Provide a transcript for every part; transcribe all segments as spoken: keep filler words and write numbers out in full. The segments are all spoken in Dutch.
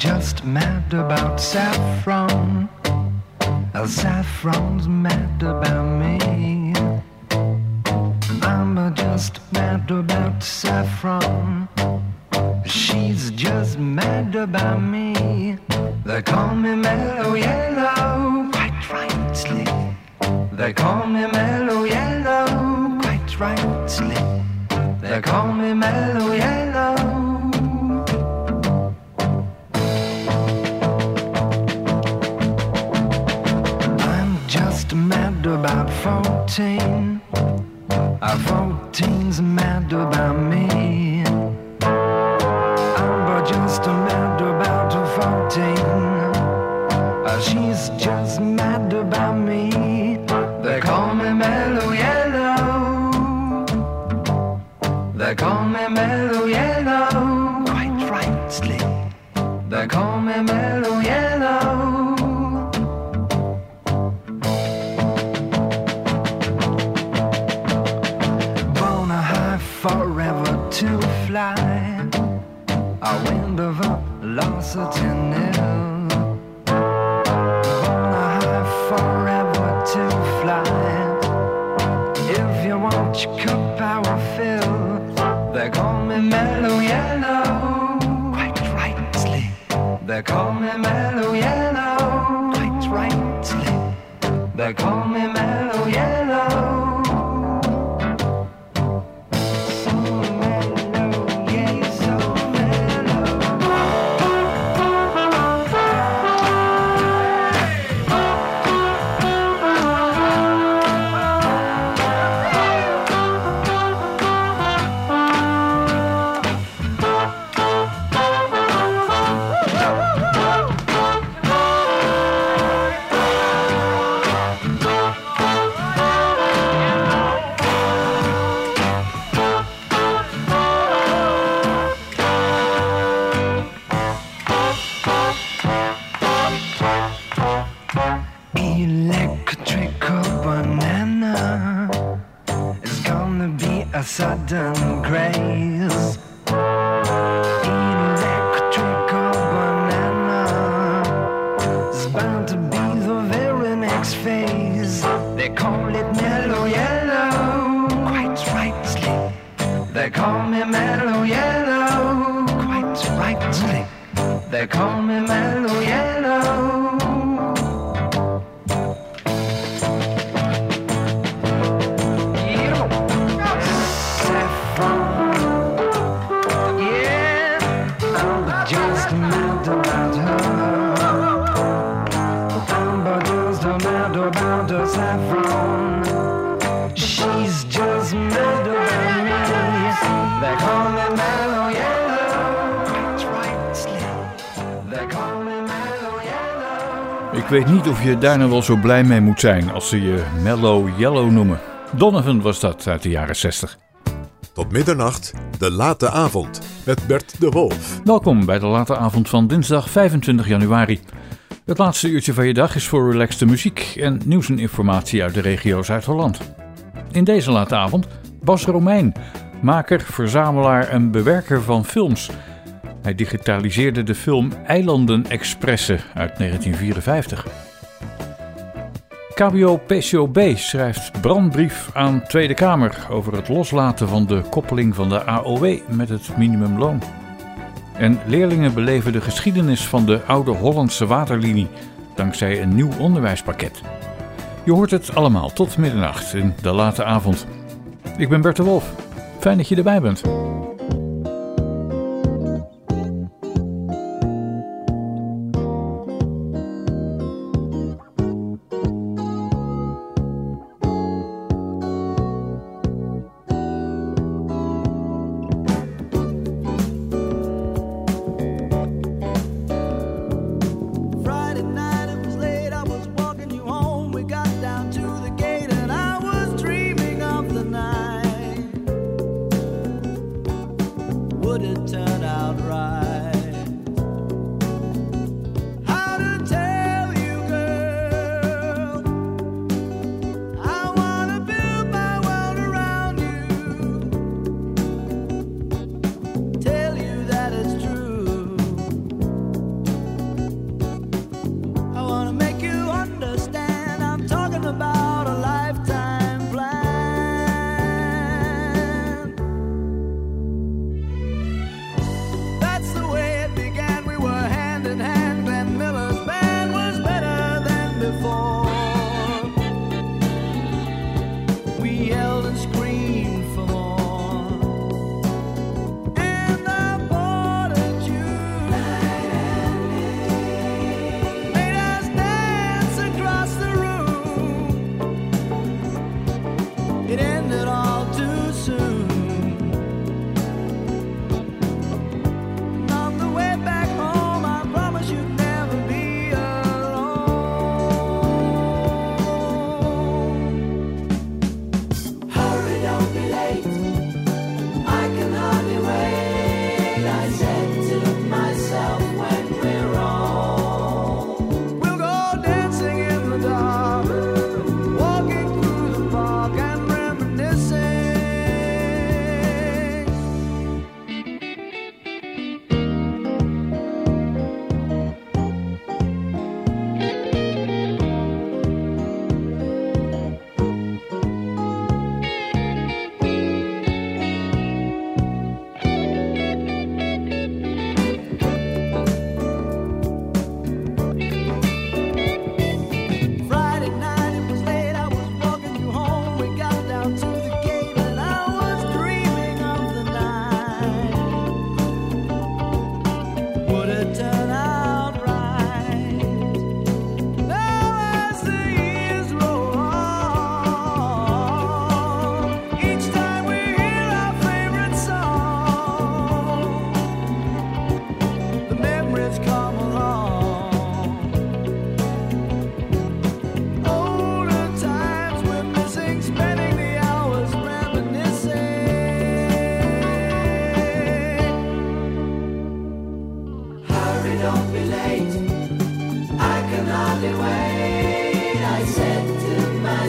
just mad about saffron. Saffron's mad about me. I'm just mad about saffron. She's just mad about me. They call me Mellow Yellow, quite rightly. They call me Mellow Yellow, quite rightly. They call me Mellow Yellow. I'm just mad about fourteen. Uh, fourteen's mad about me. I'm just mad about fourteen. Uh, she's just mad about me. They call me Mellow Yellow. They call me Mellow Yellow, quite rightly. They call me Mellow Yellow. Born a high forever to fly. A wind of velocity nil. Born a high forever to fly. If you want your cup power fill, they call me Mellow Yellow, quite rightly. They call me Mellow Yellow, quite rightly. They call me Mellow Yellow. A sudden grace. Electrical banana is bound to be the very next phase. They call it Mellow Yellow, quite rightly. They call me Mellow Yellow, quite rightly. They call me Mellow Yellow. Saffron, she's just mad about me. They call me Mellow Yellow, quite rightly. They call me Mellow Yellow. Ik weet niet of je daar nou wel zo blij mee moet zijn als ze je Mellow Yellow noemen. Donovan was dat uit de jaren zestig. Tot middernacht, de late avond met Bert de Wolf. Welkom bij de late avond van dinsdag vijfentwintig januari. Het laatste uurtje van je dag is voor relaxte muziek en nieuws en informatie uit de regio Zuid-Holland. In deze late avond Bas Romein, maker, verzamelaar en bewerker van films. Hij digitaliseerde de film Eilanden Expressen uit negentien vierenvijftig. K B O P C O B schrijft brandbrief aan Tweede Kamer over het loslaten van de koppeling van de A O W met het minimumloon. En leerlingen beleven de geschiedenis van de oude Hollandse waterlinie dankzij een nieuw onderwijspakket. Je hoort het allemaal tot middernacht in de late avond. Ik ben Bert de Wolf. Fijn dat je erbij bent. Down to the gate and I was dreaming of the night.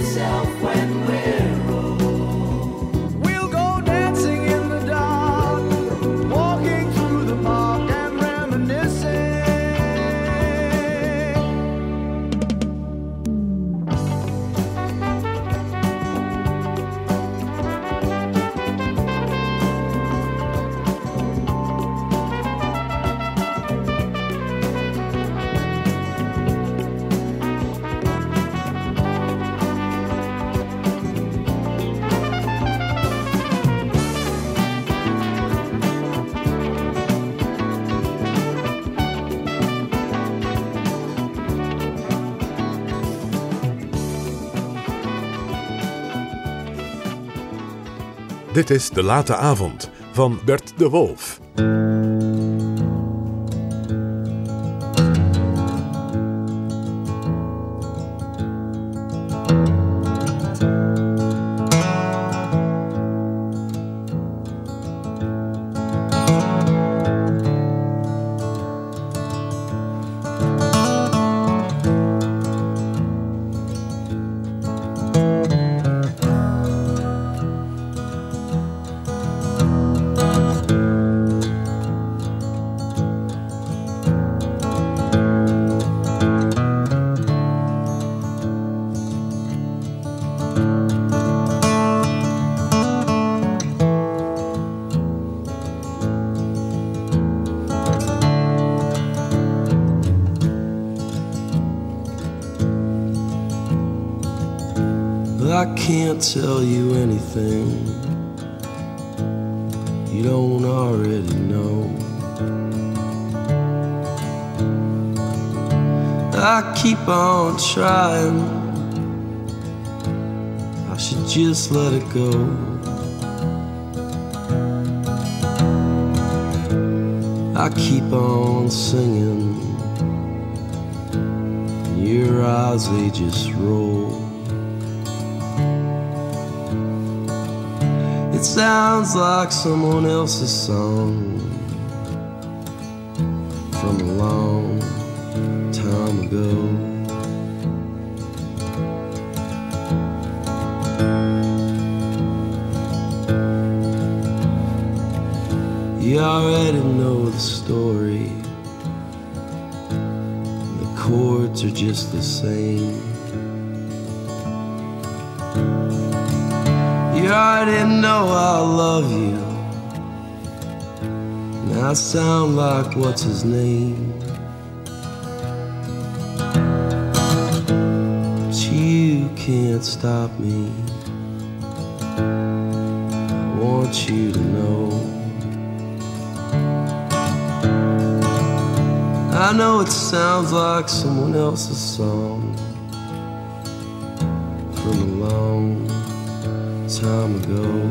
yourself when we're old. We'll go dancing in the dark, walking through the park and reminiscing. Dit is De Late Avond van Bert de Wolf. I can't tell you anything you don't already know. I keep on trying, I should just let it go. I keep on singing, your eyes they just roll. It sounds like someone else's song from a long time ago. You already know the story, the chords are just the same. You already know I love you, and I sound like what's his name. But you can't stop me, I want you to know. I know it sounds like someone else's song from a long time ago.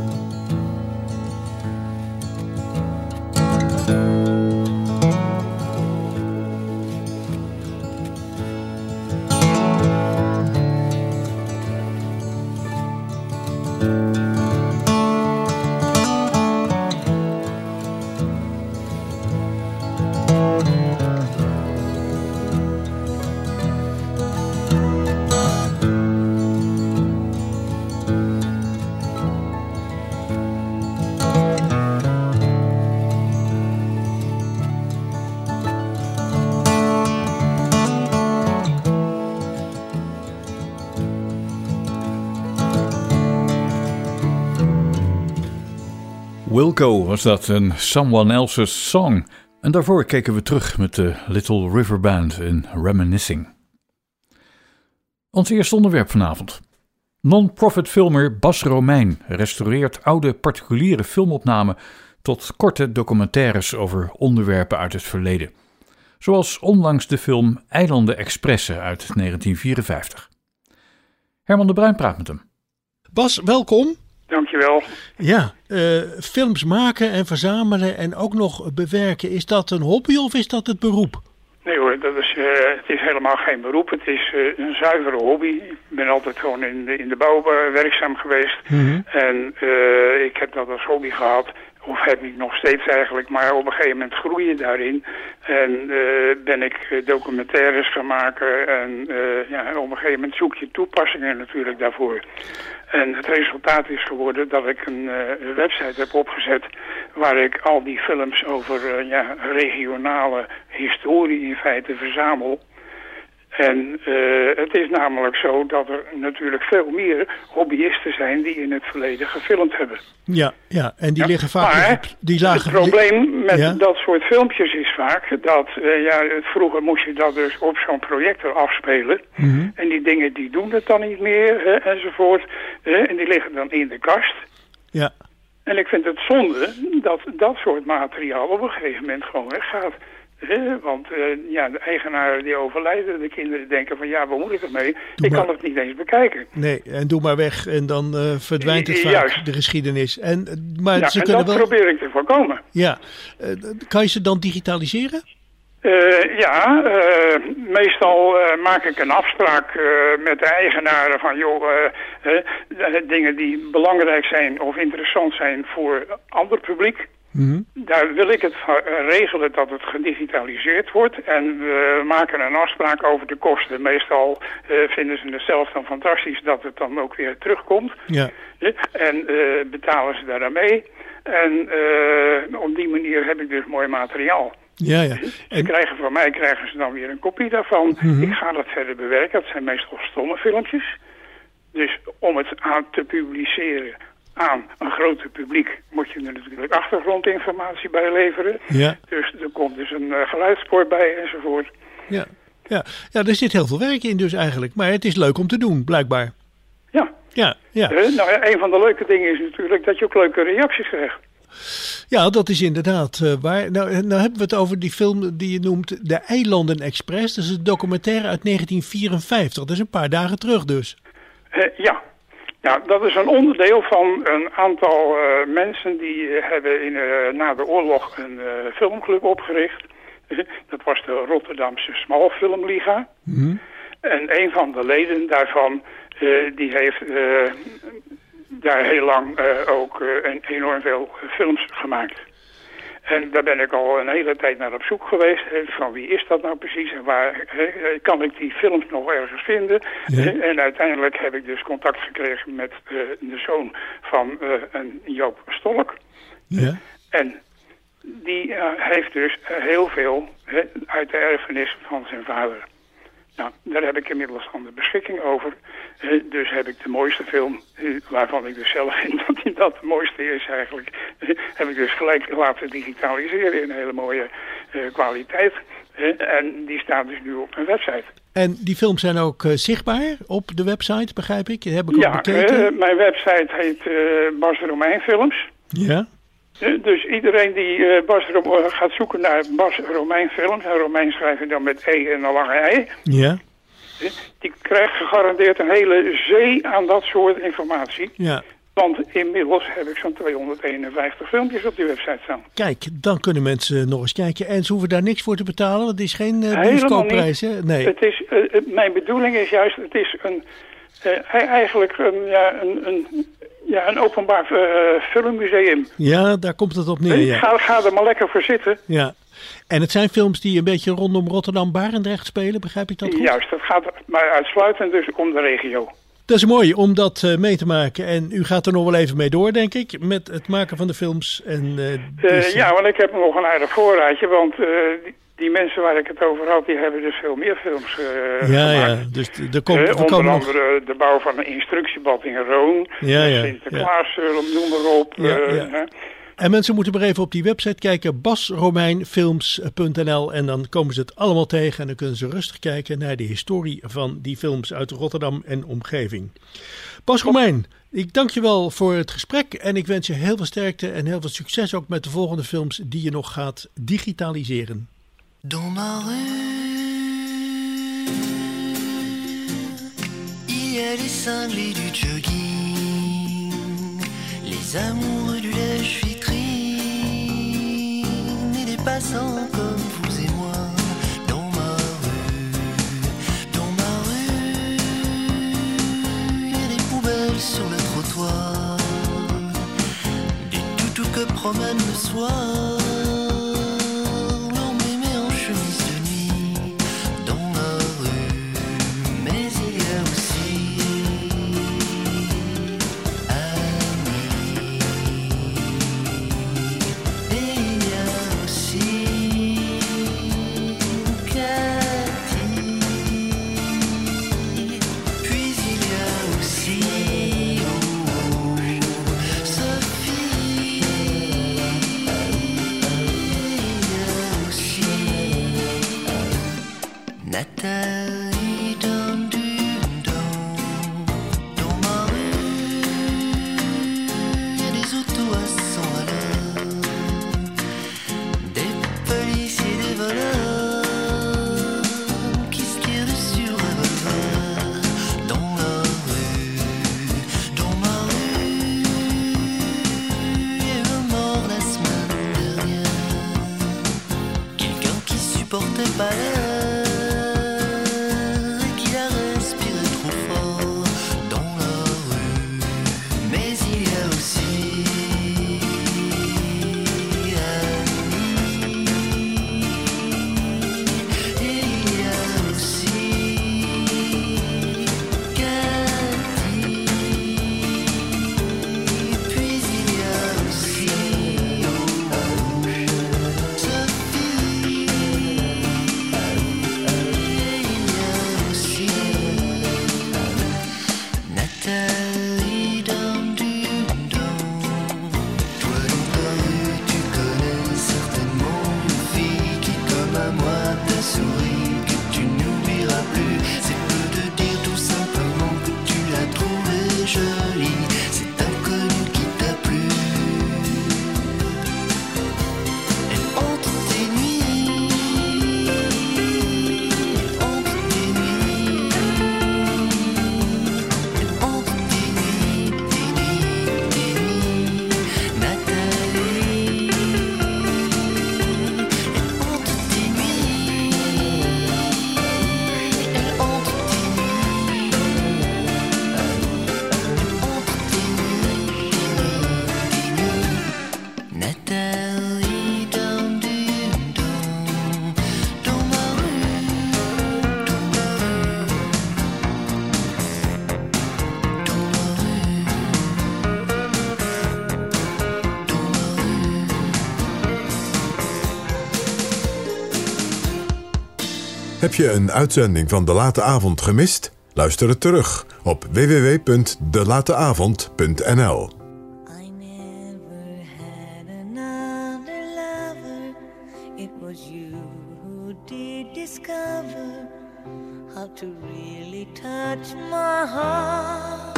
Wilco was dat, een Someone Else's Song. En daarvoor keken we terug met de Little River Band in Reminiscing. Ons eerste onderwerp vanavond. Non-profit filmer Bas Romein restaureert oude particuliere filmopnamen tot korte documentaires over onderwerpen uit het verleden. Zoals onlangs de film Eilanden Expressen uit negentien vierenvijftig. Herman de Bruin praat met hem. Bas, welkom. Dankjewel. Ja, uh, films maken en verzamelen en ook nog bewerken, is dat een hobby of is dat het beroep? Nee hoor, dat is, uh, het is helemaal geen beroep. Het is uh, een zuivere hobby. Ik ben altijd gewoon in de, in de bouw uh, werkzaam geweest. Mm-hmm. En uh, ik heb dat als hobby gehad Of heb ik nog steeds eigenlijk, maar op een gegeven moment groei je daarin. En uh, ben ik uh, documentaires gaan maken. En uh, ja, op een gegeven moment zoek je toepassingen natuurlijk daarvoor. En het resultaat is geworden dat ik een uh, website heb opgezet waar ik al die films over uh, ja, regionale historie in feite verzamel. En uh, het is namelijk zo dat er natuurlijk veel meer hobbyisten zijn die in het verleden gefilmd hebben. Ja, ja. En die ja, liggen vaak... Maar op, die lagen, het probleem met ja? dat soort filmpjes is vaak dat... Uh, ja, vroeger moest je dat dus op zo'n projector afspelen. Mm-hmm. En die dingen die doen het dan niet meer, hè, enzovoort. Hè, en die liggen dan in de kast. Ja. En ik vind het zonde dat dat soort materiaal op een gegeven moment gewoon weggaat. He, want uh, ja, de eigenaren die overlijden, de kinderen denken van ja, waar moet ik ermee? Doe ik maar. kan het niet eens bekijken. Nee, en doe maar weg en dan uh, verdwijnt het vaak, Juist. de geschiedenis. En, maar ja, ze en kunnen dat wel... probeer ik te voorkomen. Ja, uh, kan je ze dan digitaliseren? Uh, ja, uh, meestal uh, maak ik een afspraak uh, met de eigenaren van joh, uh, uh, dingen die belangrijk zijn of interessant zijn voor ander publiek. Mm-hmm. Daar wil ik het regelen dat het gedigitaliseerd wordt. En we maken een afspraak over de kosten. Meestal uh, vinden ze het zelf dan fantastisch dat het dan ook weer terugkomt. Ja. En uh, betalen ze daar aan mee. En uh, op die manier heb ik dus mooi materiaal. Ja, ja. Ze En... krijgen van mij krijgen ze dan weer een kopie daarvan. Mm-hmm. Ik ga dat verder bewerken. Dat zijn meestal stomme filmpjes. Dus om het aan te publiceren aan een groter publiek moet je er natuurlijk achtergrondinformatie bij leveren. Ja. Dus er komt dus een uh, geluidsspoor bij enzovoort. Ja. Ja. Ja, er zit heel veel werk in dus eigenlijk. Maar het is leuk om te doen, blijkbaar. Ja. Ja, ja. Uh, nou ja, een van de leuke dingen is natuurlijk dat je ook leuke reacties krijgt. Ja, dat is inderdaad uh, waar. Nou, nou hebben we het over die film die je noemt De Eilanden Express. Dat is een documentaire uit negentien vierenvijftig. Dat is een paar dagen terug dus. Uh, ja. Ja, dat is een onderdeel van een aantal uh, mensen die uh, hebben in, uh, na de oorlog een uh, filmclub opgericht. Dat was de Rotterdamse Smalfilmliga. Mm-hmm. En een van de leden daarvan, uh, die heeft uh, daar heel lang uh, ook uh, een, enorm veel films gemaakt. En daar ben ik al een hele tijd naar op zoek geweest. Van wie is dat nou precies en waar he, kan ik die films nog ergens vinden? Ja. En uiteindelijk heb ik dus contact gekregen met uh, de zoon van uh, een Joop Stolk. Ja. En die uh, heeft dus uh, heel veel he, uit de erfenis van zijn vader. Nou, daar heb ik inmiddels aan de beschikking over. Uh, dus heb ik de mooiste film, uh, waarvan ik dus zelf vind dat die dat de mooiste is eigenlijk, uh, heb ik dus gelijk laten digitaliseren in een hele mooie uh, kwaliteit. Uh, en die staat dus nu op mijn website. En die films zijn ook uh, zichtbaar op de website, begrijp ik? Dat heb ik ook ja, bekeken. Uh, mijn website heet uh, Bas Romein Films. Ja. Uh, dus iedereen die uh, Bas Rom- gaat zoeken naar Bas Romein Films, en Romein schrijf je dan met E en een lange ei. Ja. Die krijgt gegarandeerd een hele zee aan dat soort informatie. Ja. Want inmiddels heb ik zo'n tweehonderdeenenvijftig filmpjes op die website staan. Kijk, dan kunnen mensen nog eens kijken. En ze hoeven daar niks voor te betalen, want het is geen uh, bioscoopprijs, hè? Nee. Het is, uh, mijn bedoeling is juist, het is een, uh, eigenlijk een, ja, een, een, ja, een openbaar uh, filmmuseum. Ja, daar komt het op neer, ja. Ga, ga er maar lekker voor zitten. Ja. En het zijn films die een beetje rondom Rotterdam-Barendrecht spelen, begrijp ik dat goed? Juist, het gaat maar uitsluitend dus om de regio. Dat is mooi om dat uh, mee te maken. En u gaat er nog wel even mee door, denk ik, met het maken van de films. En, uh, dus, uh, ja, want ik heb nog een aardig voorraadje, want uh, die, die mensen waar ik het over had, die hebben dus veel meer films uh, ja, gemaakt. Ja, dus er komt, uh, er onder komen andere nog... de bouw van een instructiebad in Roon, ja, ja, Sinterklaas, ja. noem maar op. Ja, uh, ja. uh, En mensen moeten maar even op die website kijken, bas romein films punt n l. En dan komen ze het allemaal tegen en dan kunnen ze rustig kijken naar de historie van die films uit Rotterdam en omgeving. Bas Romein, ik dank je wel voor het gesprek en ik wens je heel veel sterkte en heel veel succes ook met de volgende films die je nog gaat digitaliseren. Dans ma rue, il y a les cinglés du jogging, les amoureux du lèche-vitrine et des passants comme vous et moi. Dans ma rue, dans ma rue, il y a des poubelles sur le trottoir, des toutous que promène le soir, l'on m'aimait en chemise de nuit dans la rue. Mais il y a aussi Annie, et il y a aussi Cathy, puis il y a aussi oh, Sophie, et il y a aussi Nathalie dans du dans, dans ma rue. Il y a des autos à cent à l'heure, des policiers, des voleurs qui se tirent dessus revolver. Dans la rue, dans ma rue, il y a eu un mort la semaine dernière, quelqu'un qui supportait pas l'air et qui a respiré trop fort dans la rue. Mais il y a aussi Annie, et il y a aussi Cathy, puis il y a aussi oh, Sophie, et il y a aussi Nathalie dans du dans. Toi dans ta rue, tu connais certainement une fille qui, comme à moi, t'a souri, que tu n'oublieras plus. C'est peu de dire tout simplement que tu l'as trouvée jolie. C'est inconnu qui t'a plu. Elle hante tes nuits, elle hante tes nuits, elle hante tes nuits, tes nuits, tes nuits. Nathalie, elle hante tes nuits, elle hante tes nuits, elle hante tes nuits, tes nuits, tes nuits. Nathalie dans du dans, dans ma rue, dans ma rue, dans ma rue, dans ma rue. Heb je een uitzending van De Late Avond gemist? Luister het terug op w w w punt de late avond punt n l. I never had another lover. It was you who did discover how to really touch my heart.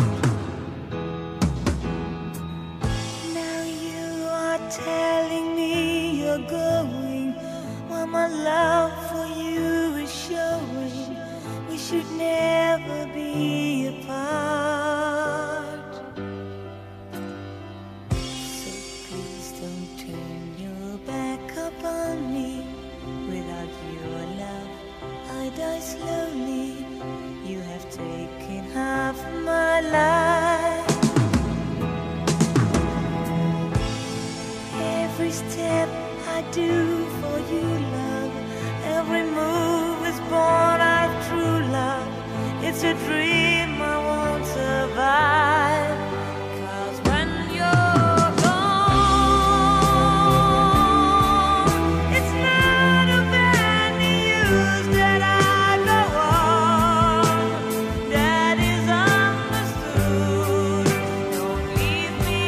Now you are telling me you're going, while my love for you is showing. We should never be apart. So please don't turn your back upon me. Without your love, I die slowly. You have taken half my life. Every step I do for you, love, every move is born out of true love. It's a dream I won't survive. 'Cause when you're gone, it's not of any use that I go on. That is understood. Don't leave me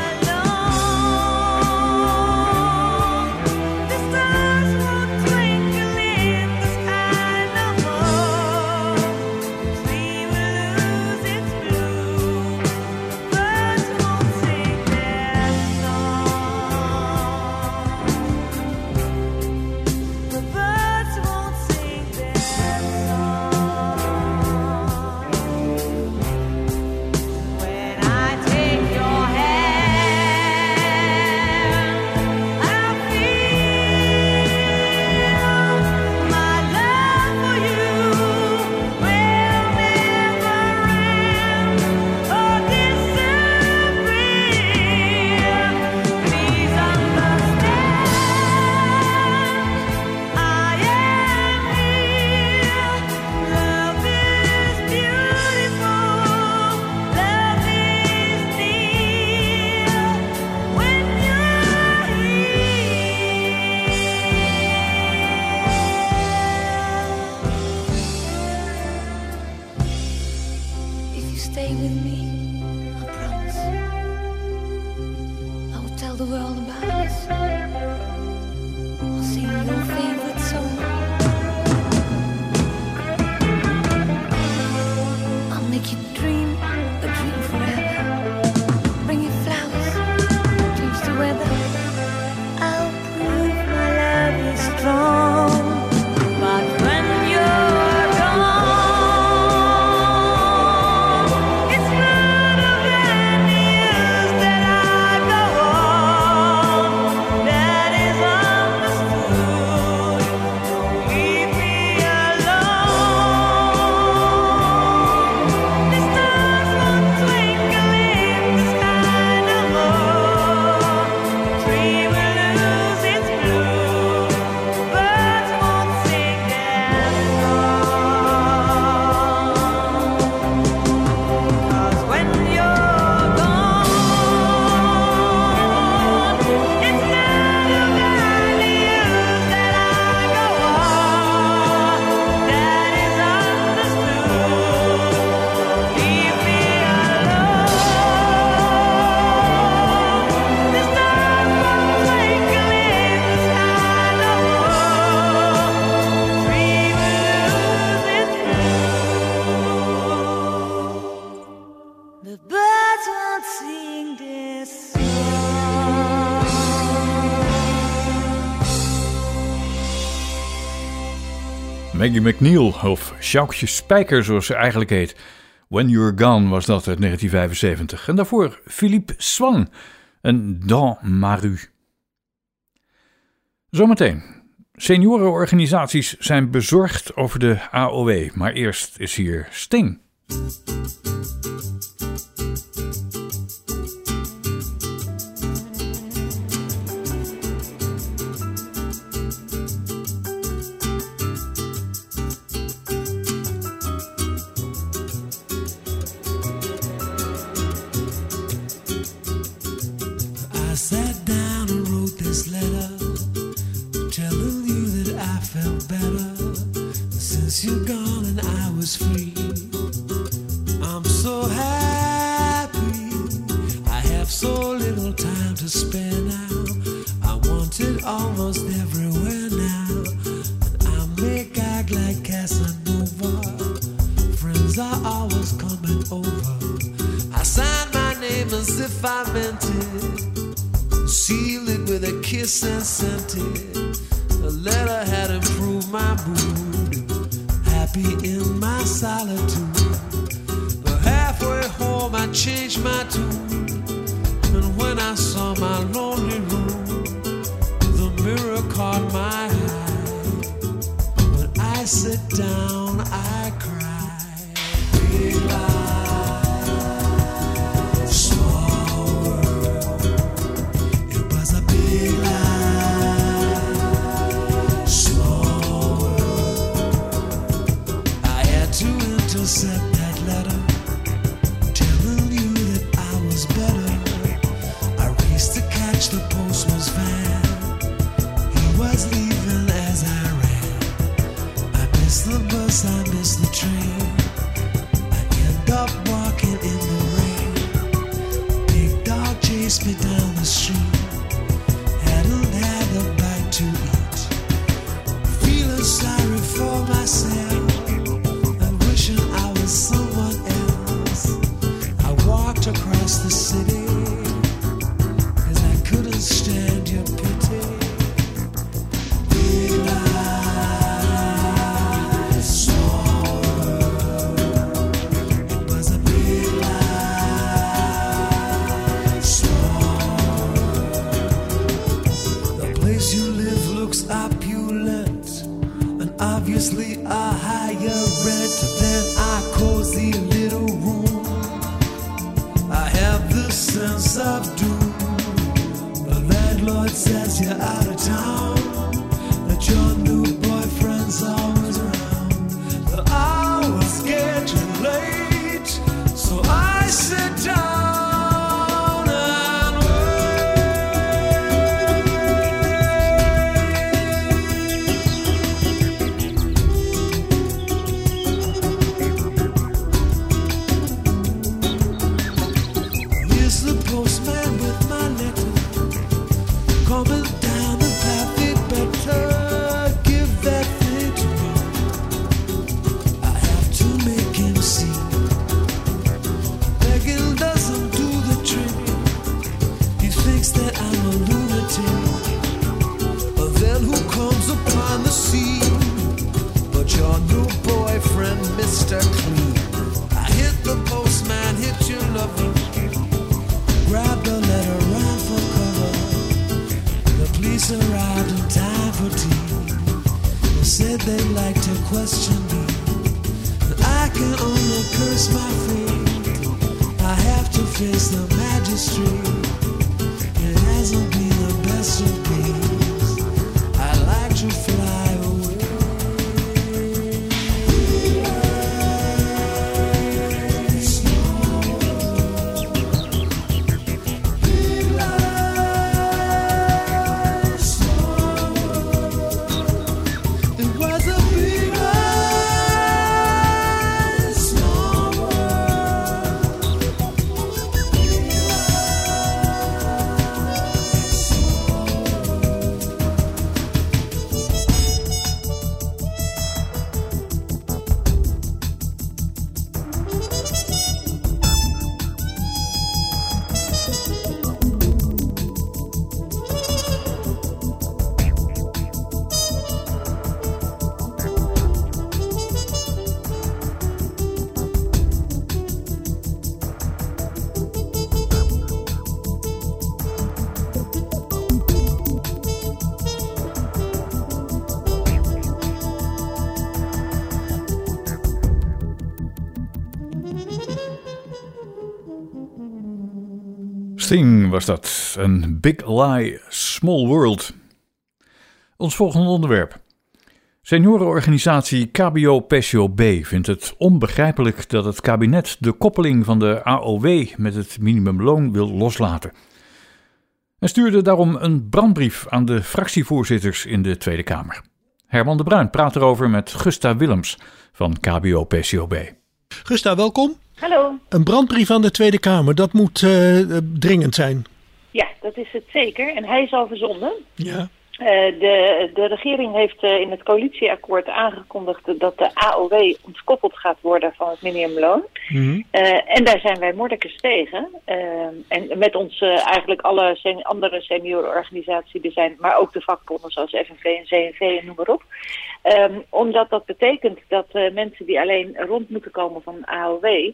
alone. The stars won't twinkle in the sky no more. We will I promise. I will tell the world about us. I'll sing your favorite song. I'll make you dream a dream forever. Bring you flowers, change the weather. I'll prove my love is strong. But when you're gone, it's not of any use that I go on. That is understood. Leave me alone. The stars won't twinkle in the sky no more. The tree will lose its bloom. Birds won't sing their song. 'Cause when you're gone, it's not of any use that I go on. That is understood. Leave me alone. The stars won't twinkle in the sky no more. Tree will lose its bloom. The birds won't sing their song. Maggie McNeil, of Sjoukje Spijker zoals ze eigenlijk heet. When You're Gone was dat uit negentien vijfenzeventig. En daarvoor Philippe Swan en Dans ma rue. Zometeen. Seniorenorganisaties zijn bezorgd over de A O W. Maar eerst is hier Sting. I sat down and wrote this letter, telling you that I felt better since you're gone and I was free. I'm so happy, I have so little time to spare now. I want it almost everywhere now, and I make act like Casanova. Friends are always coming over. I sign my name as if I meant it, seal it with a kiss and sent it. The letter had improved my mood, happy in my solitude. But halfway home I changed my tune, and when I saw my lonely room, the mirror caught my eye. When I sit down I cry. Big lie, small world. It was a big lie, small world. I had to intercept that letter, telling you that I was better. I raced to catch the postman's van. He was leaving as I ran. I missed the bus, I missed the train. I end up walking in the rain. Big dog chased me down the street. Hadn't had a bite to eat. Feeling sorry for myself and wishing I was someone else. I walked across the city, 'cause I couldn't stand your pity. Big lie, small world. It was a big lie, small world. The place you live looks opulent, and obviously a higher rent than our cozy little room. I have this sense of doom. The landlord says you're out of town, that your new boyfriend's always around. The hours get you late, so I sit down and wait. to face the magistrate. It hasn't been the best of days. I'd like to fly away. Sting was dat, een Big Lie, Small World. Ons volgende onderwerp. Seniorenorganisatie K B O P S O B vindt het onbegrijpelijk dat het kabinet de koppeling van de A O W met het minimumloon wil loslaten. En stuurde daarom een brandbrief aan de fractievoorzitters in de Tweede Kamer. Herman de Bruin praat erover met Gusta Willems van K B O P S O B. Gusta, welkom. Hallo. Een brandbrief aan de Tweede Kamer, dat moet uh, dringend zijn. Ja, dat is het zeker. En hij is al verzonden. Ja. Uh, de, de regering heeft uh, in het coalitieakkoord aangekondigd dat de A O W ontkoppeld gaat worden van het minimumloon. Mm-hmm. Uh, en daar zijn wij mordekens tegen. Uh, en met ons uh, eigenlijk alle sen- andere seniorenorganisaties die zijn, maar ook de vakbonden zoals F N V en C N V en noem maar op. Um, omdat dat betekent dat uh, mensen die alleen rond moeten komen van een A O W uh,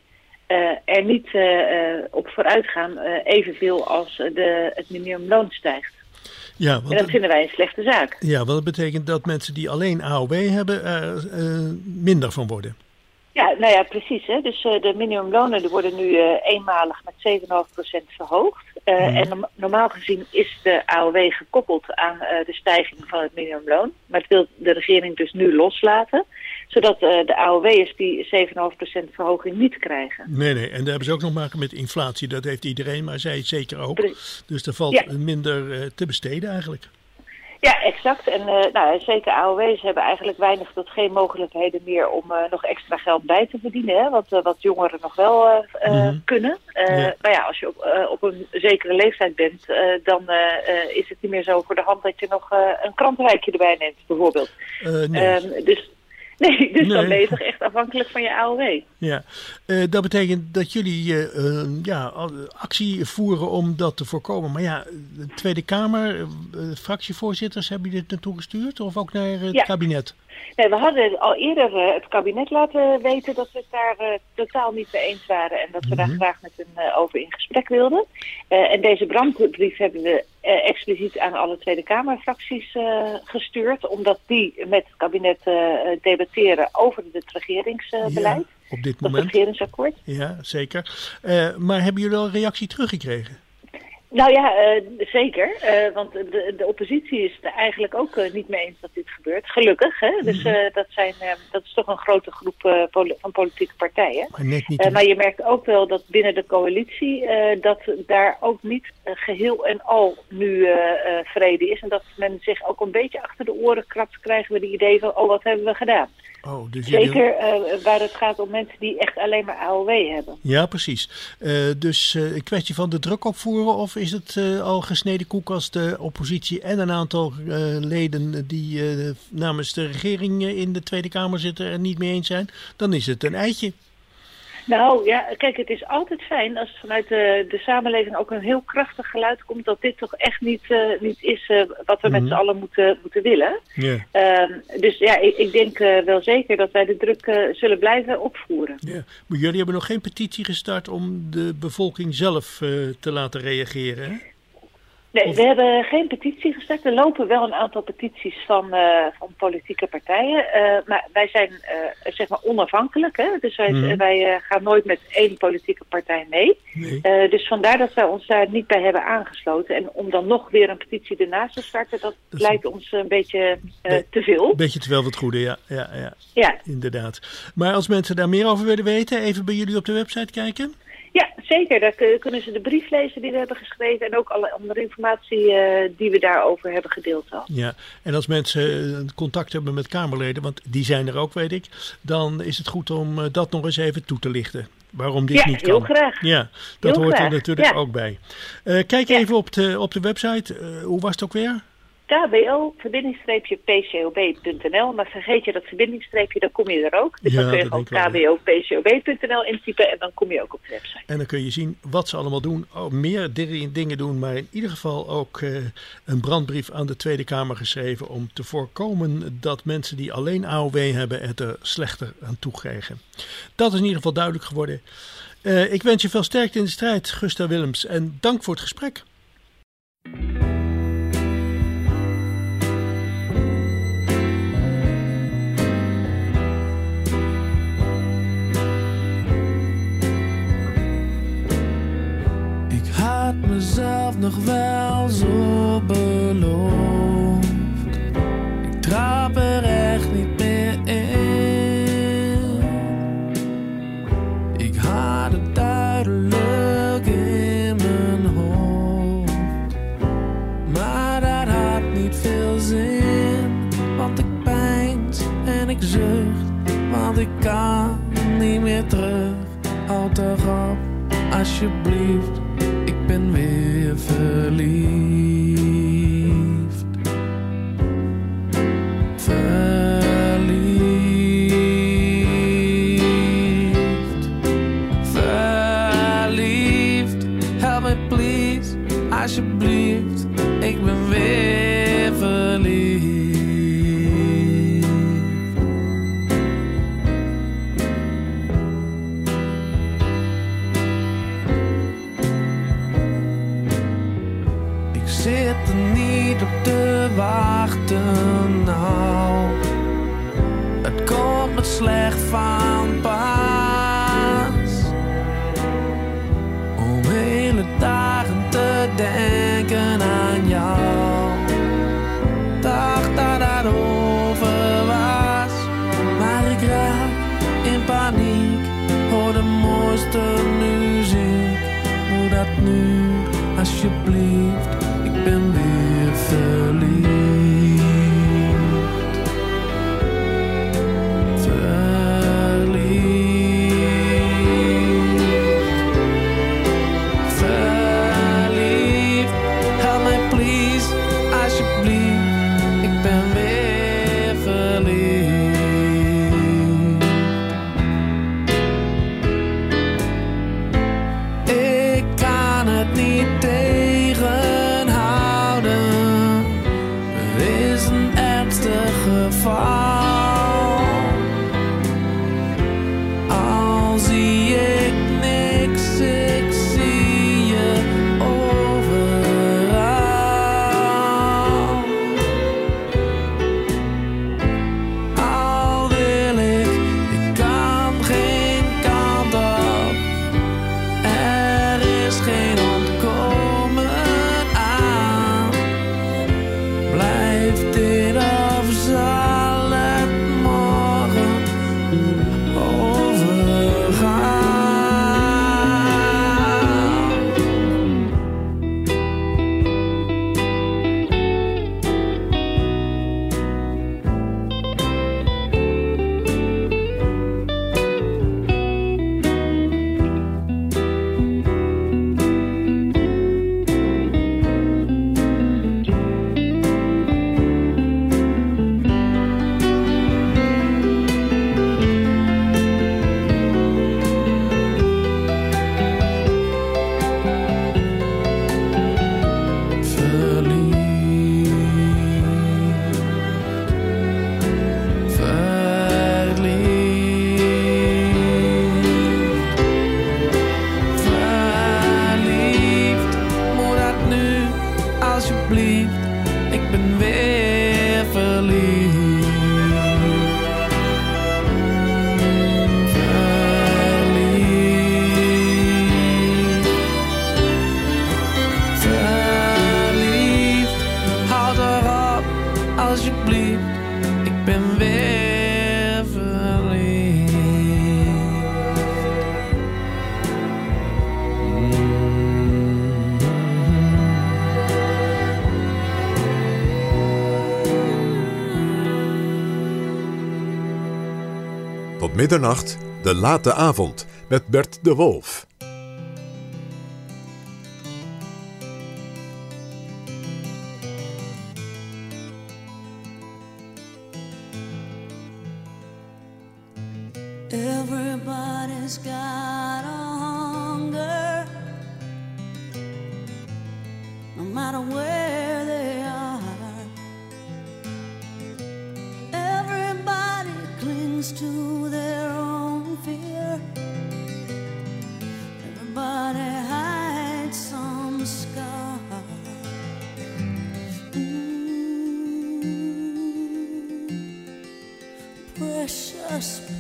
er niet uh, uh, op vooruit gaan uh, evenveel als de, het minimumloon stijgt. Ja, want en dat vinden wij een slechte zaak. Ja, want dat betekent dat mensen die alleen A O W hebben er uh, minder van worden. Ja, nou ja, precies. Hè. Dus uh, de minimumlonen die worden nu uh, eenmalig met zeven komma vijf procent verhoogd. Uh, mm. En no- normaal gezien is de A O W gekoppeld aan uh, de stijging van het minimumloon. Maar het wil de regering dus nu loslaten. Zodat uh, de A O W'ers die zeven komma vijf procent verhoging niet krijgen. Nee, nee. En daar hebben ze ook nog maken met inflatie. Dat heeft iedereen, maar zij zeker ook. Pre- dus er valt ja. minder uh, te besteden eigenlijk. Ja, exact. En uh, nou, zeker A O W's hebben eigenlijk weinig tot geen mogelijkheden meer om uh, nog extra geld bij te verdienen. Hè? Wat, uh, wat jongeren nog wel uh, mm-hmm. kunnen. Uh, ja. Maar ja, als je op, uh, op een zekere leeftijd bent, uh, dan uh, uh, is het niet meer zo voor de hand dat je nog uh, een krantenwijkje erbij neemt, bijvoorbeeld. Uh, nee. Um, dus nee, dus nee. Dan ben je toch echt afhankelijk van je A O W. Ja, uh, dat betekent dat jullie uh, uh, ja, actie voeren om dat te voorkomen. Maar ja, de Tweede Kamer, uh, fractievoorzitters, hebben jullie dit naartoe gestuurd? Of ook naar het ja. kabinet? Nee, we hadden al eerder uh, het kabinet laten weten dat we het daar uh, totaal niet mee eens waren. En dat we mm-hmm. daar graag met hen uh, over in gesprek wilden. Uh, en deze brandbrief hebben we uh, expliciet aan alle Tweede Kamerfracties uh, gestuurd. Omdat die met het kabinet uh, debatteren over het regeringsbeleid. Uh, ja, op dit moment. Het regeringsakkoord. Ja, zeker. Uh, maar hebben jullie al een reactie teruggekregen? Nou ja, uh, zeker. Uh, want de, de oppositie is er eigenlijk ook uh, niet mee eens dat dit gebeurt. Gelukkig. Hè? Dus uh, dat, zijn, uh, dat is toch een grote groep uh, poli- van politieke partijen. Maar, net niet uh, maar je merkt ook wel dat binnen de coalitie uh, dat daar ook niet uh, geheel en al nu uh, uh, vrede is. En dat men zich ook een beetje achter de oren krabt, krijgen we de idee van, oh, wat hebben we gedaan? Oh, dus Zeker uh, waar het gaat om mensen die echt alleen maar A O W hebben. Ja, precies. Uh, dus uh, een kwestie van de druk opvoeren, of is het uh, al gesneden koek als de oppositie en een aantal uh, leden die uh, namens de regering in de Tweede Kamer zitten er niet mee eens zijn? Dan is het een eitje. Nou ja, kijk, het is altijd fijn als vanuit de, de samenleving ook een heel krachtig geluid komt dat dit toch echt niet, uh, niet is uh, wat we mm-hmm. met z'n allen moeten, moeten willen. Yeah. Uh, dus ja, ik, ik denk uh, wel zeker dat wij de druk uh, zullen blijven opvoeren. Yeah. Maar jullie hebben nog geen petitie gestart om de bevolking zelf uh, te laten reageren, hè? Nee, Of- we hebben geen petitie gestart. Er lopen wel een aantal petities van, uh, van politieke partijen. Uh, maar wij zijn uh, zeg maar onafhankelijk. Hè? Dus wij, Mhm. wij uh, gaan nooit met één politieke partij mee. Nee. Uh, dus vandaar dat wij ons daar niet bij hebben aangesloten. En om dan nog weer een petitie ernaast te starten, dat, Dat is- lijkt ons een beetje uh, Nee. te veel. Een beetje te wel wat goede, ja, ja, ja. Ja. Inderdaad. Maar als mensen daar meer over willen weten, even bij jullie op de website kijken. Ja, zeker. Daar k- kunnen ze de brief lezen die we hebben geschreven en ook alle andere informatie uh, die we daarover hebben gedeeld al. Ja, en als mensen eh, contact hebben met Kamerleden, want die zijn er ook, weet ik, dan is het goed om eh, dat nog eens even toe te lichten. Waarom dit Ja, niet heel kan. graag. Ja, dat Heel hoort graag, er natuurlijk ja. ook bij. Eh, kijk Ja. even op de, op de website. Eh, hoe was het ook weer? K B O, verbindingstreepje P C O B punt N L. Maar vergeet je dat verbindingstreepje, dan kom je er ook. Dus Ja, dan kun je dat gewoon denk ik wel, K B O P C O B punt N L intypen en dan kom je ook op de website. En dan kun je zien wat ze allemaal doen. Oh, meer di- dingen doen, maar in ieder geval ook eh, een brandbrief aan de Tweede Kamer geschreven om te voorkomen dat mensen die alleen A O W hebben het er slechter aan toe krijgen. Dat is in ieder geval duidelijk geworden. Eh, ik wens je veel sterkte in de strijd, Gusta Willems. En dank voor het gesprek. Ik had mezelf nog wel zo beloofd. Ik trap er echt niet meer in. Ik had het duidelijk in mijn hoofd. Maar dat had niet veel zin. Want ik pijns en ik zucht. Want ik kan niet meer terug. Houd toch op, alsjeblieft. Ik ben weer verliefd. Verliefd. Verliefd. Help me please, alsjeblieft. Ik ben weer verliefd. Ik zit er niet op te wachten, nou. Het komt me slecht van pas. Om hele dagen te denken aan jou. Dacht dat dat over was. Maar ik raak in paniek. Hoor de mooiste muziek. Moet dat nu, alsjeblieft. Ik ben weer verliefd. Verliefd. Verliefd. Help me please, alsjeblieft. Ik ben weer verliefd. Ik kan het niet tegenhouden. Er is een ernstig geval. Al zie ik niks, ik zie je overal. Al wil ik, ik kan geen kant op. Er is geen ontkomen aan. Blijft dit of zal het morgen overgaan? Rond middernacht, De Late Avond, met Bert de Wolf. Everybody's got a hunger, no matter where they are. Everybody clings to their own fear. Everybody hides some scar. Mm, precious pain.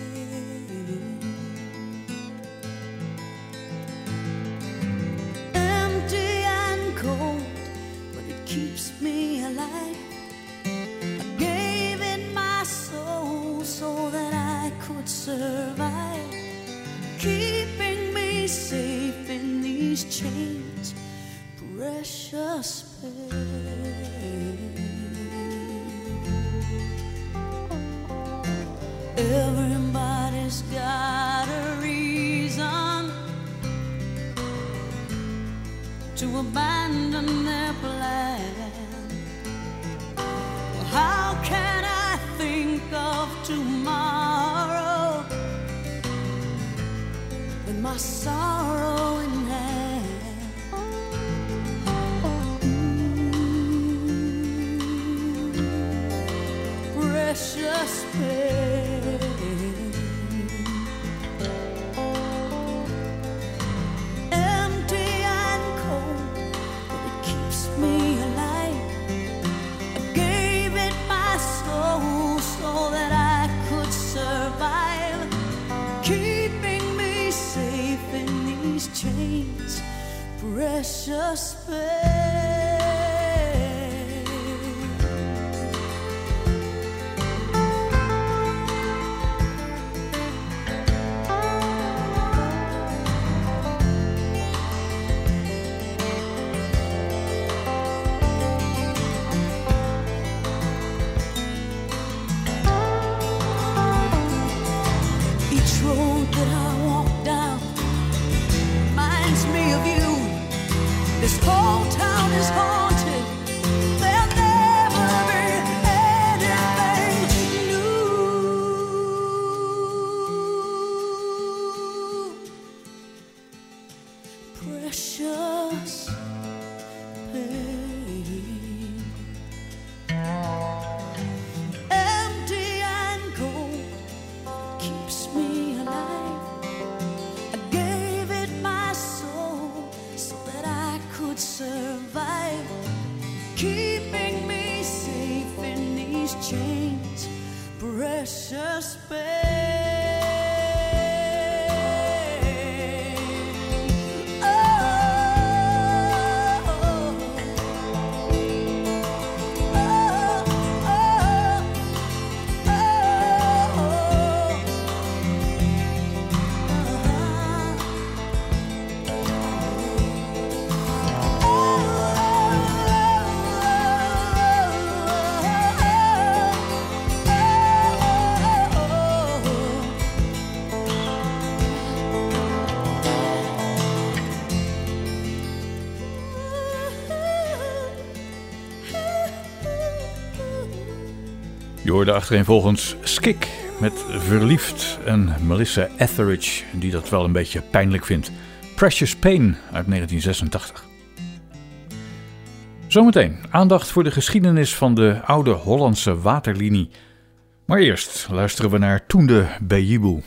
Keeps me alive. I gave it my soul so that I could survive, keeping me safe in these chains. Precious pain. Everybody's got a reason to abandon their plan. Well, how can I think of tomorrow with my sorrow in hand? Mm, precious pain. Empty and cold, but it keeps me alive. I gave it my soul so that I could survive, keeping me safe in these chains. Precious pain. Each road that I walk down reminds me of you. This whole town is haunted. There'll never be anything new. Precious pain. Empty and cold, keeps me alive. I gave it my soul so that I could survive, keeping me safe in these chains. Precious pain. Oh, oh, oh, Je hoorde achtereenvolgens Skik met Verliefd en Melissa Etheridge, die dat wel een beetje pijnlijk vindt. Precious Pain uit negentien zesentachtig. Zometeen aandacht voor de geschiedenis van de oude Hollandse waterlinie. Maar eerst luisteren we naar Toende Beyibu.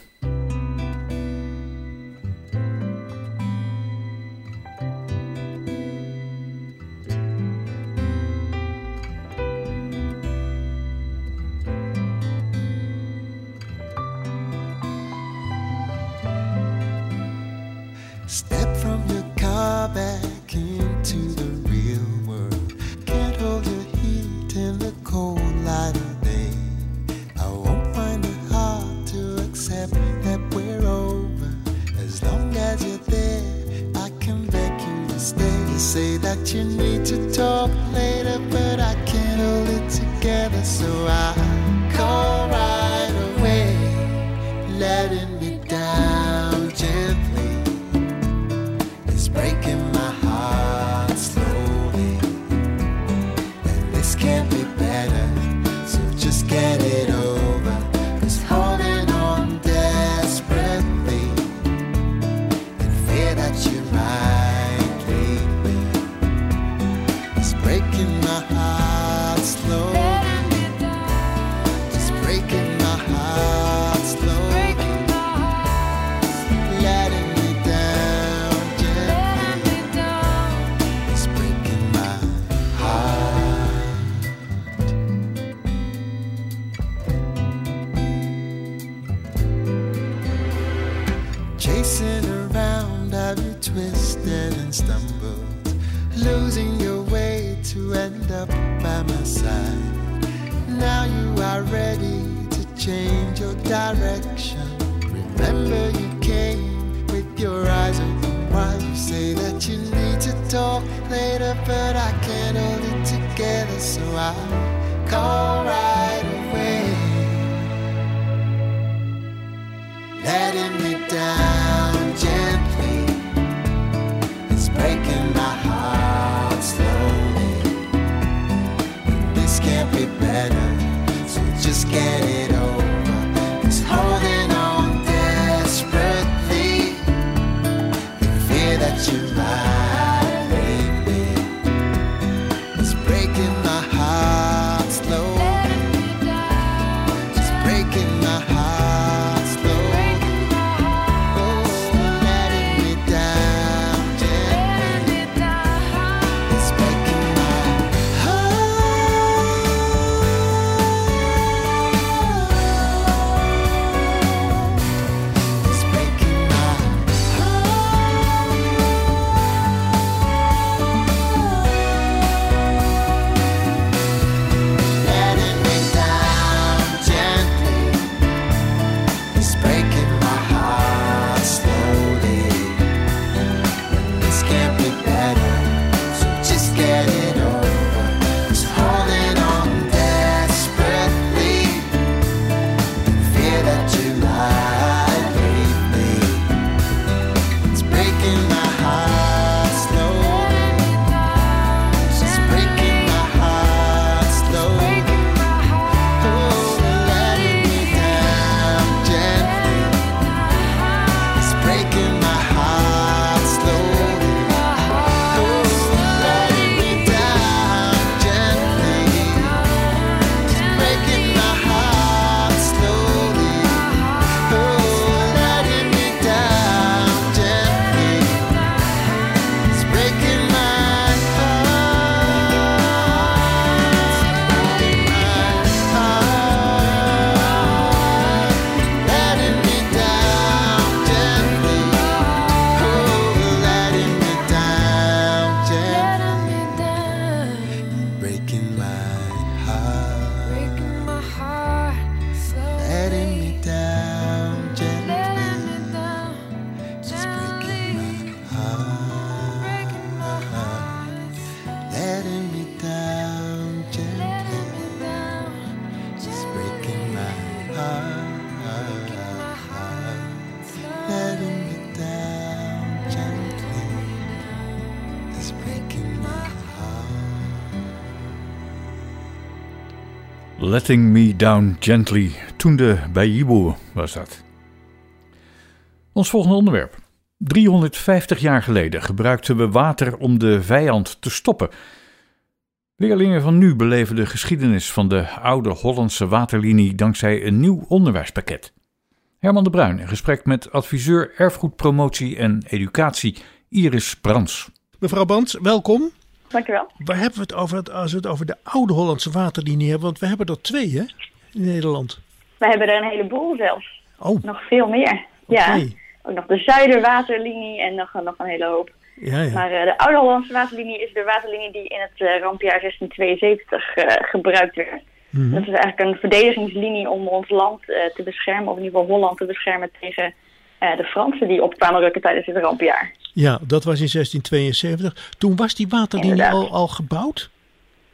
Step from your car back into the real world. Can't hold your heat in the cold light of day. I won't find it hard to accept that we're over. As long as you're there, I can beg you to stay. You say that you need to talk later, but I can't hold it together, so I call right away. letting me down gently. It's breaking my heart slowly. And this can't be better, so just get it over. 'Cause holding on desperately and fear that you might leave me. It's breaking my heart slowly. It's breaking my heart slowly. Letting me down gently. It's breaking my heart. Chasing around, have you twisted and stumbled, losing your way to end up by my side. Now you are ready to change your direction. Remember you came with your eyes open wide. You say that you need to talk later, but I can't hold it together, so I call right away. Letting me down gently. It's breaking my heart slowly. This can't be better, so just get it over. 'Cause holding on desperately, the fear that you might leave me. It's breaking my heart slowly. It's breaking my heart slowly. Oh, letting me down gently. It's breaking my heart. It's breaking my heart. Letting me down gently. It's breaking my heart slowly. This can't be better, so just get it over. It's holding on desperately. Fear that you might leave me. It's breaking my heart slowly. It's breaking my heart slowly. Oh, letting me down gently. It's breaking my heart slowly. Oh, letting me down gently. It's breaking my heart slowly. Oh, letting me down gently. It's breaking my heart. Letting me down gently. Oh, letting me down gently. Breaking my heart. Letting me down gently. Just breaking my heart. Letting me down gently. Just breaking my heart. Letting me down gently. Just breaking my heart. Letting Me Down Gently. Tunde Bayibo was dat. Ons volgende onderwerp. driehonderdvijftig jaar geleden gebruikten we water om de vijand te stoppen. Leerlingen van nu beleven de geschiedenis van de oude Hollandse waterlinie dankzij een nieuw onderwijspakket. Herman de Bruin in gesprek met adviseur erfgoedpromotie en educatie Iris Brans. Mevrouw Brans, welkom. Dankjewel. Waar hebben we het over als we het over de oude Hollandse waterlinie hebben? Want we hebben er twee, hè, in Nederland. We hebben er een heleboel zelfs. Oh. Nog veel meer. Ja. Oké. Ook nog de Zuiderwaterlinie en nog, nog een hele hoop. Ja, ja. Maar uh, de oude Hollandse waterlinie is de waterlinie die in het uh, rampjaar zestien tweeënzeventig uh, gebruikt werd. Mm-hmm. Dat is eigenlijk een verdedigingslinie om ons land uh, te beschermen, of in ieder geval Holland te beschermen tegen uh, de Fransen die opkwamen rukken tijdens het rampjaar. Ja, dat was in zestien tweeënzeventig. Toen was die waterlinie al, al gebouwd?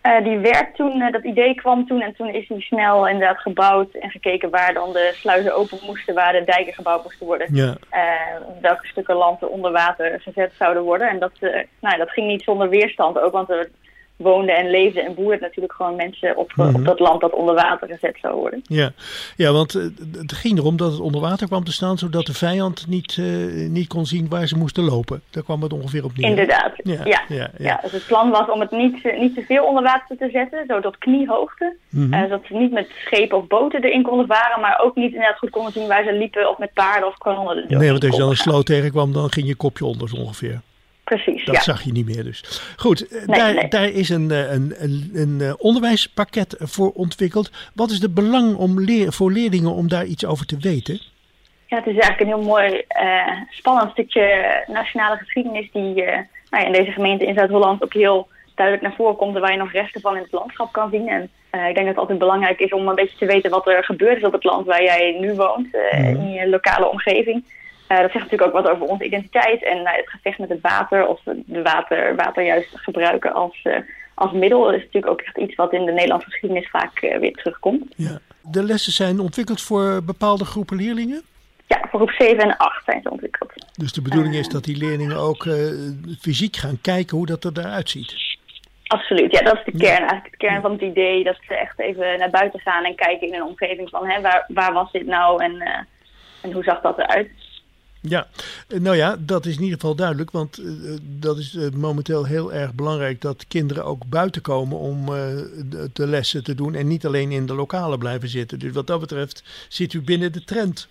Uh, die werkt toen, uh, dat idee kwam toen en toen is die snel inderdaad gebouwd en gekeken waar dan de sluizen open moesten, waar de dijken gebouwd moesten worden. Ja. Uh, welke stukken land er onder water gezet zouden worden. En dat, uh, nou, dat ging niet zonder weerstand ook, want er woonden en leefden en boerden natuurlijk gewoon mensen op, mm-hmm. op dat land dat onder water gezet zou worden. Ja, ja want uh, het ging erom dat het onder water kwam te staan, zodat de vijand niet, uh, niet kon zien waar ze moesten lopen. Daar kwam het ongeveer op neer. Inderdaad, ja. Ja, ja. ja, ja. ja dus het plan was om het niet, niet te veel onder water te zetten, zo tot kniehoogte. Mm-hmm. Uh, zodat ze niet met schepen of boten erin konden varen, maar ook niet inderdaad goed konden zien waar ze liepen of met paarden of kanonnen. Nee, want als je dan een sloot tegenkwam, dan ging je kopje onder zo ongeveer. Precies, dat ja. zag je niet meer dus. Goed, nee, daar, nee. daar is een, een, een, een onderwijspakket voor ontwikkeld. Wat is de belang om leer, voor leerlingen om daar iets over te weten? Ja, het is eigenlijk een heel mooi, uh, spannend stukje nationale geschiedenis die uh, nou ja, in deze gemeente in Zuid-Holland ook heel duidelijk naar voren komt en waar je nog resten van in het landschap kan zien. En uh, ik denk dat het altijd belangrijk is om een beetje te weten wat er gebeurd is op het land waar jij nu woont, uh, mm. in je lokale omgeving. Uh, dat zegt natuurlijk ook wat over onze identiteit en uh, het gevecht met het water of de water, water juist gebruiken als, uh, als middel. Dat is natuurlijk ook echt iets wat in de Nederlandse geschiedenis vaak uh, weer terugkomt. Ja. De lessen zijn ontwikkeld voor bepaalde groepen leerlingen? Ja, voor groep zeven en acht zijn ze ontwikkeld. Dus de bedoeling uh, is dat die leerlingen ook uh, fysiek gaan kijken hoe dat er daaruit ziet? Absoluut, ja, dat is de kern. Eigenlijk de kern van het idee dat ze echt even naar buiten gaan en kijken in een omgeving van hè, waar, waar was dit nou en, uh, en hoe zag dat eruit? Ja, nou ja, dat is in ieder geval duidelijk, want uh, dat is uh, momenteel heel erg belangrijk dat kinderen ook buiten komen om uh, de, de lessen te doen en niet alleen in de lokalen blijven zitten. Dus wat dat betreft zit u binnen de trend.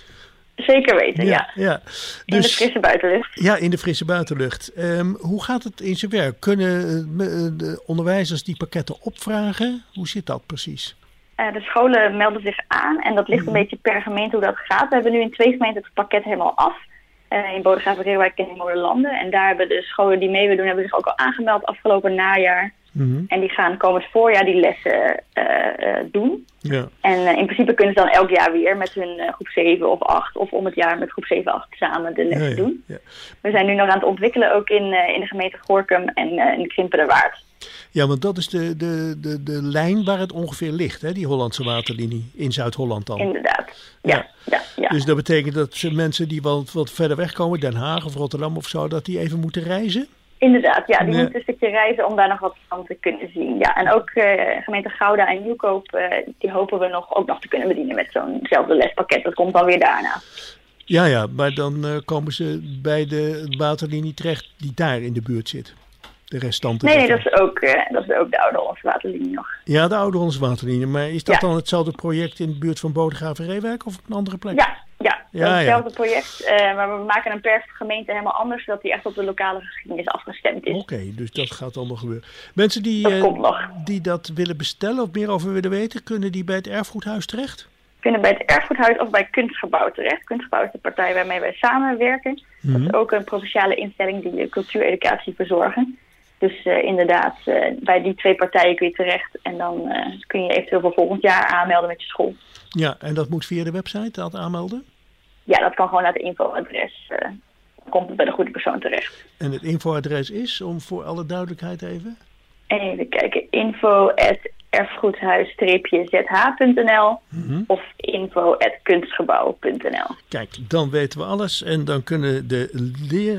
Zeker weten, ja. ja. ja. Dus, in dus, de frisse buitenlucht. Ja, in de frisse buitenlucht. Um, hoe gaat het in zijn werk? Kunnen uh, de onderwijzers die pakketten opvragen? Hoe zit dat precies? Uh, de scholen melden zich aan en dat ligt een mm. beetje per gemeente hoe dat gaat. We hebben nu in twee gemeenten het pakket helemaal af. Uh, in Bodegraven, Reeuwijk en in Molenlanden. En daar hebben de scholen die mee willen doen, hebben zich ook al aangemeld afgelopen najaar. Mm-hmm. En die gaan komend voorjaar die lessen uh, uh, doen. Ja. En uh, in principe kunnen ze dan elk jaar weer met hun uh, groep zeven of acht of om het jaar met groep zeven acht samen de lessen ja, ja, doen. Ja. We zijn nu nog aan het ontwikkelen ook in, uh, in de gemeente Gorinchem en uh, in de Krimpenerwaard. Ja, want dat is de, de, de, de lijn waar het ongeveer ligt, hè? Die Hollandse waterlinie in Zuid-Holland dan. Inderdaad, ja. ja. ja, ja. Dus dat betekent dat mensen die wat, wat verder weg komen, Den Haag of Rotterdam of zo, dat die even moeten reizen? Inderdaad, ja, die nee. moeten een stukje reizen om daar nog wat van te kunnen zien. Ja, en ook uh, gemeente Gouda en Nieuwkoop, uh, die hopen we nog, ook nog te kunnen bedienen met zo'nzelfde lespakket. Dat komt dan weer daarna. Ja, ja, maar dan uh, komen ze bij de waterlinie terecht die daar in de buurt zit. De restanten. Nee, nee, dat is ook, uh, dat is ook de oude Hollandse waterlinie nog. Ja, de oude Hollandse waterlinie. Maar is dat ja. dan hetzelfde project in de buurt van Bodegraven-Reeuwijk of op een andere plek? Ja, ja, ja dat is hetzelfde ja. project. Uh, maar we maken hem per gemeente helemaal anders, zodat die echt op de lokale geschiedenis afgestemd is. Oké, okay, dus dat gaat allemaal gebeuren. Mensen die dat, uh, die dat willen bestellen of meer over willen weten, kunnen die bij het Erfgoedhuis terecht? Kunnen bij het Erfgoedhuis of bij Kunstgebouw terecht. Kunstgebouw is de partij waarmee wij samenwerken. Mm-hmm. Dat is ook een provinciale instelling die cultuureducatie verzorgen. Dus uh, inderdaad, uh, bij die twee partijen kun je terecht. En dan uh, kun je eventueel voor volgend jaar aanmelden met je school. Ja, en dat moet via de website, dat aanmelden? Ja, dat kan gewoon naar het infoadres. Uh, dan komt het bij de goede persoon terecht. En het infoadres is, om voor alle duidelijkheid even? Even kijken, info at erfgoedhuis z h punt n l mm-hmm. of info at kunstgebouw punt n l. Kijk, dan weten we alles en dan kunnen de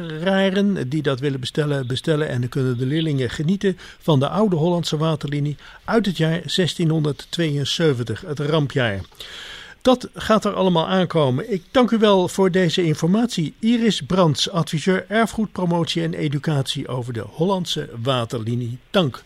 leraren die dat willen bestellen, bestellen en dan kunnen de leerlingen genieten van de oude Hollandse waterlinie uit het jaar zestienhonderdtweeënzeventig, het rampjaar. Dat gaat er allemaal aankomen. Ik dank u wel voor deze informatie. Iris Brands, adviseur erfgoed, promotie en educatie over de Hollandse waterlinie. Dank.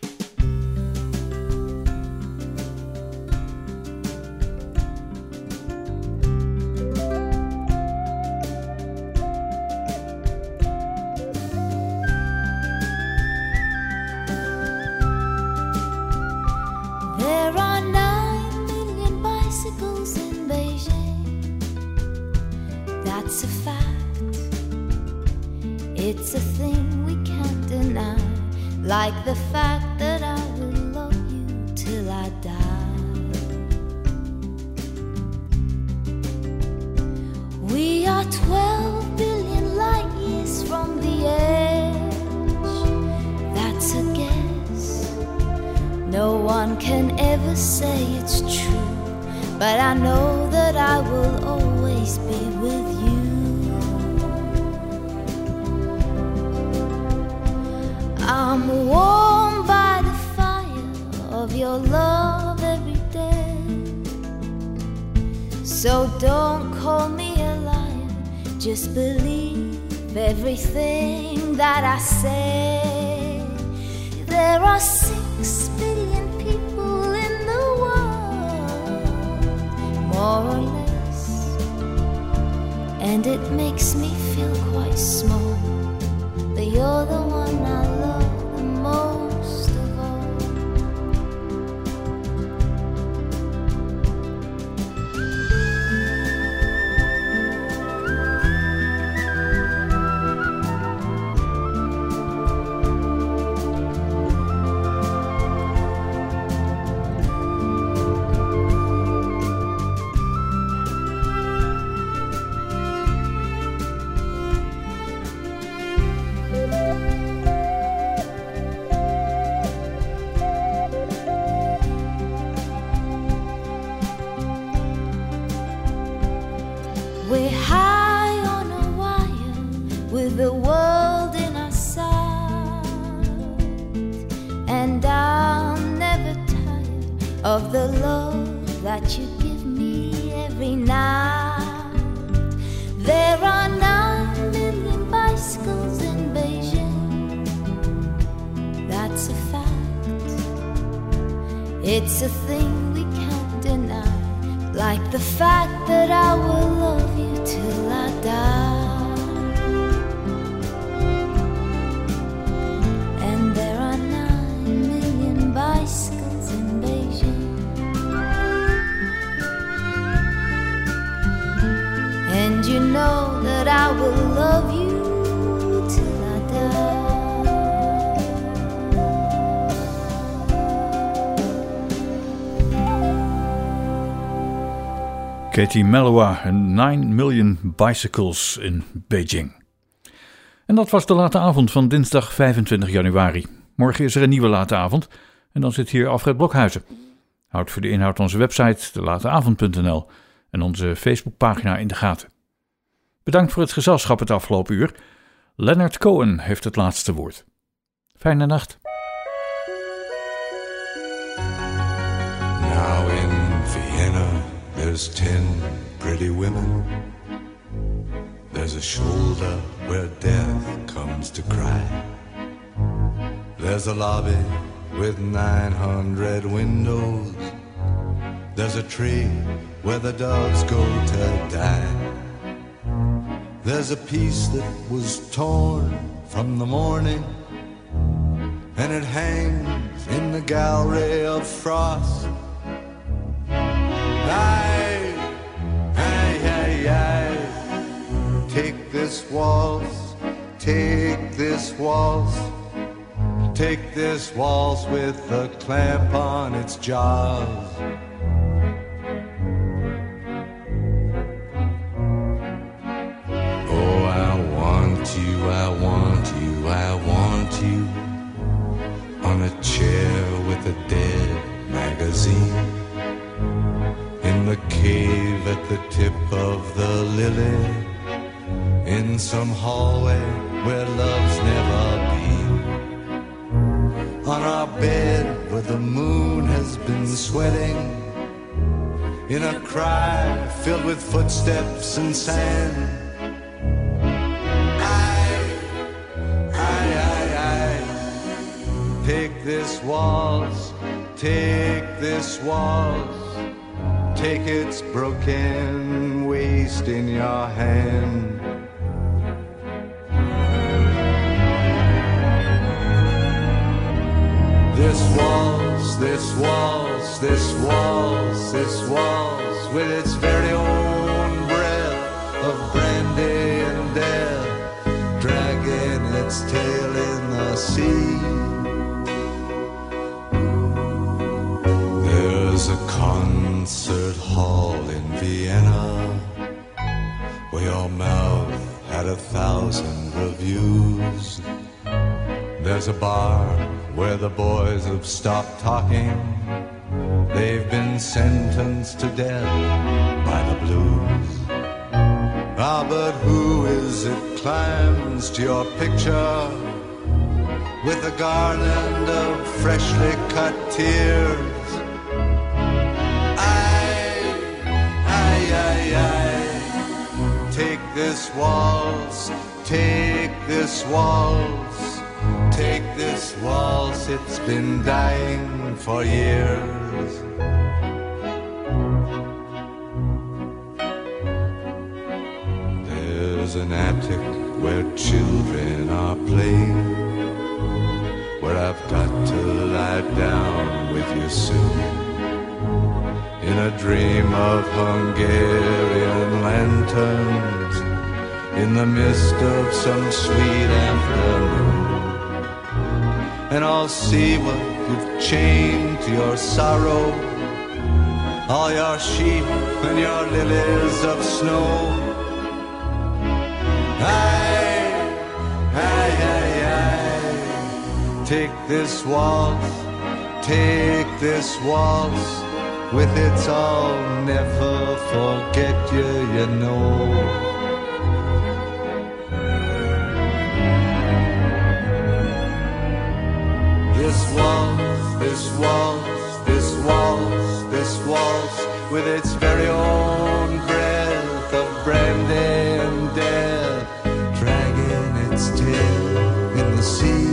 There are nine million bicycles in Beijing. That's a fact. It's a thing we can't deny. Like the fact that I will love you till I die. We are twelve billion light years from the edge. That's a guess. one can ever say it's true, but I know that I will always be with you. I'm warmed by the fire of your love every day, so don't call me a liar, just believe everything that I say. There are six billion people in the world, more or less, and it makes me feel quite small, but you're the one I love the most of all. We're high on a wire with the world in our sight, and I'll never tire of the love that you give me every night. There are nine million bicycles in Beijing, that's a fact. It's a thing we can't deny, like the fact that I will love you till I die. And there are nine million bicycles in Beijing, and you know that I will love you till I die. Katie Melua en nine million Bicycles in Beijing. En dat was de late avond van dinsdag vijfentwintig januari. Morgen is er een nieuwe late avond en dan zit hier Alfred Blokhuizen. Houd voor de inhoud onze website de late avond punt n l en onze Facebookpagina in de gaten. Bedankt voor het gezelschap het afgelopen uur. Leonard Cohen heeft het laatste woord. Fijne nacht. Now in Vienna there's ten pretty women. There's a shoulder where death comes to cry. There's a lobby with nine hundred windows. There's a tree where the doves go to die. There's a piece that was torn from the morning, and it hangs in the gallery of frost. Aye, aye, aye, aye. Take this waltz, take this waltz, take this waltz with a clamp on its jaws. Oh, I want you, I want you, I want you on a chair with a dead magazine, in the cave at the tip of the lily, in some hallway where love's never been, on our bed where the moon has been sweating, in a cry filled with footsteps and sand. I, I, I, I, take this waltz, take this waltz, take its broken waist in your hand. This waltz, this waltz, this waltz, this waltz, with its very own breath of brandy and death, dragging its tail in the sea. There's a concert hall in Vienna where your mouth had a thousand reviews. There's a bar where the boys have stopped talking. They've been sentenced to death by the blues. Ah, but who is it climbs to your picture with a garland of freshly cut tears? I, I, I, I, take this waltz, take this waltz, take this waltz, it's been dying for years. There's an attic where children are playing, where I've got to lie down with you soon, in a dream of Hungarian lanterns, in the mist of some sweet afternoon. And I'll see what you've chained to your sorrow, all your sheep and your lilies of snow. Aye, aye, aye, aye. Take this waltz, take this waltz, with its I'll never forget you, you know. This waltz, this waltz, this waltz, this waltz, with its very own breath of brandy and death, dragging its tail in the sea.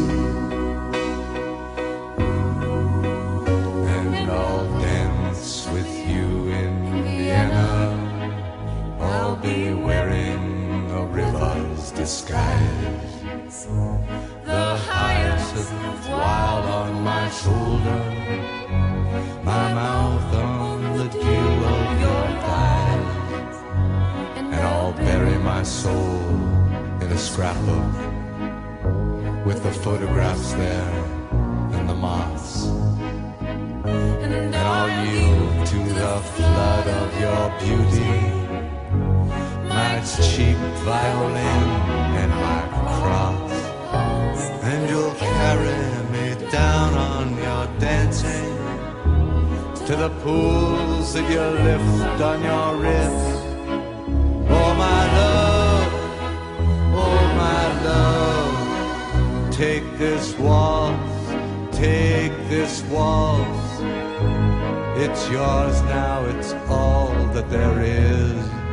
And I'll dance with you in Vienna, I'll be wearing a river's disguise, the hyacinth wild on my shoulder, my mouth on the dew of your thighs, and I'll bury my soul in a scrapbook with the photographs there and the moths, and I'll yield to the flood of your beauty, my cheap violin and my cross. And you'll carry me down on your dancing to the pools that you lift on your wrist. Oh my love, oh my love, take this waltz, take this waltz. It's yours now, it's all that there is.